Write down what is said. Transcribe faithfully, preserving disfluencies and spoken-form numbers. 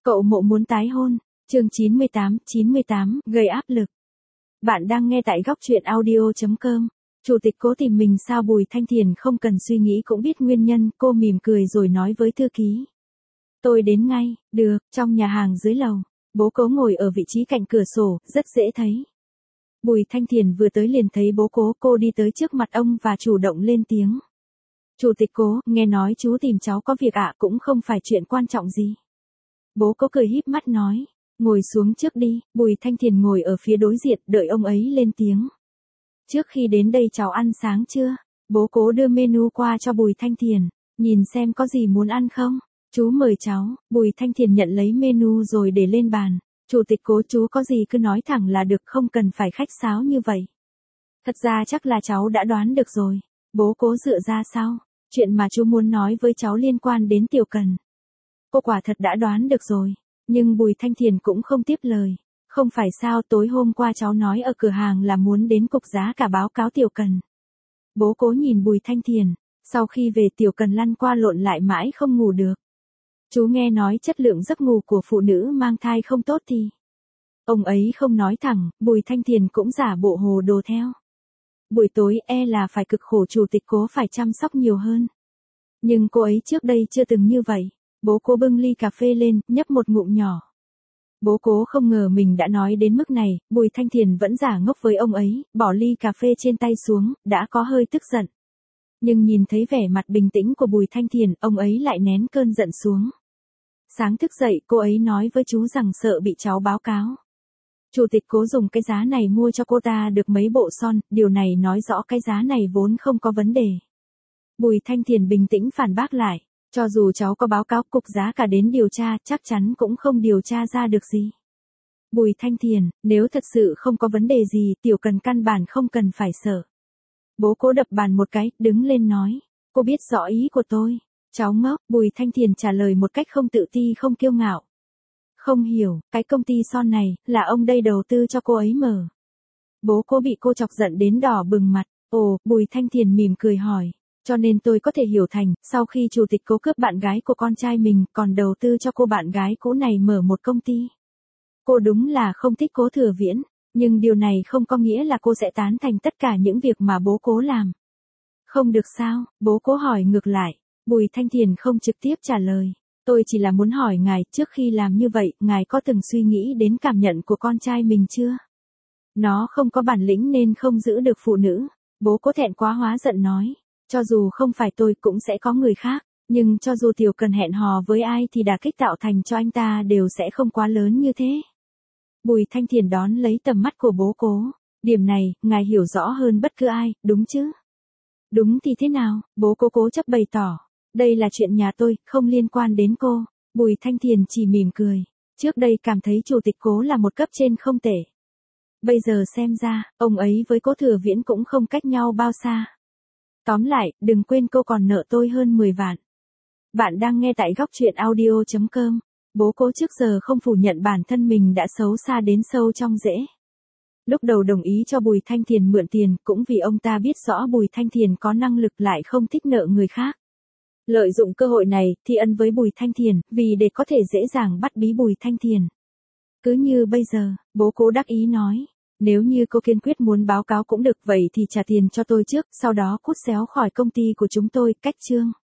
Cậu Mộ muốn tái hôn. Chương chín mươi tám, chín mươi tám, gây áp lực. Bạn đang nghe tại góc truyện audio chấm com. Chủ tịch Cố tìm mình sao? Bùi Thanh Thiền không cần suy nghĩ cũng biết nguyên nhân, cô mỉm cười rồi nói với thư ký. Tôi đến ngay. Được. Trong nhà hàng dưới lầu, bố Cố ngồi ở vị trí cạnh cửa sổ, rất dễ thấy. Bùi Thanh Thiền vừa tới liền thấy bố Cố, cô đi tới trước mặt ông và chủ động lên tiếng. Chủ tịch Cố, nghe nói chú tìm cháu có việc ạ, cũng không phải chuyện quan trọng gì. Bố Cố cười híp mắt nói, ngồi xuống trước đi. Bùi Thanh Thiền ngồi ở phía đối diện, đợi ông ấy lên tiếng. Trước khi đến đây cháu ăn sáng chưa? Bố Cố đưa menu qua cho Bùi Thanh Thiền, nhìn xem có gì muốn ăn không? Chú mời cháu. Bùi Thanh Thiền nhận lấy menu rồi để lên bàn. Chủ tịch Cố, chú có gì cứ nói thẳng là được, không cần phải khách sáo như vậy. Thật ra chắc là cháu đã đoán được rồi. Bố Cố dựa ra sau. Chuyện mà chú muốn nói với cháu liên quan đến Tiểu Cần. Cô quả thật đã đoán được rồi. Nhưng Bùi Thanh Thiền cũng không tiếp lời. Không phải sao, tối hôm qua cháu nói ở cửa hàng là muốn đến cục giá cả báo cáo Tiểu Cần. Bố Cố nhìn Bùi Thanh Thiền. Sau khi về Tiểu Cần lăn qua lộn lại mãi không ngủ được. Chú nghe nói chất lượng giấc ngủ của phụ nữ mang thai không tốt thì. Ông ấy không nói thẳng, Bùi Thanh Thiền cũng giả bộ hồ đồ theo. Buổi tối e là phải cực khổ, chủ tịch Cố phải chăm sóc nhiều hơn. Nhưng cô ấy trước đây chưa từng như vậy. Bố Cố bưng ly cà phê lên, nhấp một ngụm nhỏ. Bố Cố không ngờ mình đã nói đến mức này, Bùi Thanh Thiền vẫn giả ngốc với ông ấy, bỏ ly cà phê trên tay xuống, đã có hơi tức giận. Nhưng nhìn thấy vẻ mặt bình tĩnh của Bùi Thanh Thiền, ông ấy lại nén cơn giận xuống. Sáng thức dậy, cô ấy nói với chú rằng sợ bị cháu báo cáo. Chủ tịch Cố dùng cái giá này mua cho cô ta được mấy bộ son, điều này nói rõ cái giá này vốn không có vấn đề. Bùi Thanh Thiền bình tĩnh phản bác lại, cho dù cháu có báo cáo cục giá cả đến điều tra, chắc chắn cũng không điều tra ra được gì. Bùi Thanh Thiền, nếu thật sự không có vấn đề gì, Tiểu Cần căn bản không cần phải sợ. Bố Cố đập bàn một cái, đứng lên nói, cô biết rõ ý của tôi. Cháu ngốc. Bùi Thanh Thiền trả lời một cách không tự ti không kiêu ngạo. Không hiểu, cái công ty son này, là ông đây đầu tư cho cô ấy mở. Bố Cố bị cô chọc giận đến đỏ bừng mặt. Ồ, Bùi Thanh Thiền mỉm cười hỏi. Cho nên tôi có thể hiểu thành, sau khi chủ tịch Cố cướp bạn gái của con trai mình, còn đầu tư cho cô bạn gái cũ này mở một công ty. Cô đúng là không thích Cố Thừa Viễn, nhưng điều này không có nghĩa là cô sẽ tán thành tất cả những việc mà bố Cố làm. Không được sao? Bố Cố hỏi ngược lại. Bùi Thanh Thiền không trực tiếp trả lời. Tôi chỉ là muốn hỏi ngài, trước khi làm như vậy, ngài có từng suy nghĩ đến cảm nhận của con trai mình chưa? Nó không có bản lĩnh nên không giữ được phụ nữ. Bố Cố thẹn quá hóa giận nói. Cho dù không phải tôi cũng sẽ có người khác, nhưng cho dù Tiểu Cần hẹn hò với ai thì đả kích tạo thành cho anh ta đều sẽ không quá lớn như thế. Bùi Thanh Thiền đón lấy tầm mắt của bố Cố. Điểm này, ngài hiểu rõ hơn bất cứ ai, đúng chứ? Đúng thì thế nào? Bố Cố cố chấp bày tỏ. Đây là chuyện nhà tôi, không liên quan đến cô. Bùi Thanh Thiền chỉ mỉm cười. Trước đây cảm thấy chủ tịch Cố là một cấp trên không tệ. Bây giờ xem ra, ông ấy với Cố Thừa Viễn cũng không cách nhau bao xa. Tóm lại, đừng quên cô còn nợ tôi hơn mười vạn. Bạn đang nghe tại góc truyện audio chấm com. Bố Cố trước giờ không phủ nhận bản thân mình đã xấu xa đến sâu trong rễ. Lúc đầu đồng ý cho Bùi Thanh Thiền mượn tiền cũng vì ông ta biết rõ Bùi Thanh Thiền có năng lực lại không thích nợ người khác. Lợi dụng cơ hội này, thi ân với Bùi Thanh Thiền, vì để có thể dễ dàng bắt bí Bùi Thanh Thiền. Cứ như bây giờ, bố Cố đắc ý nói, nếu như cô kiên quyết muốn báo cáo cũng được, vậy thì trả tiền cho tôi trước, sau đó cút xéo khỏi công ty của chúng tôi, cách chương.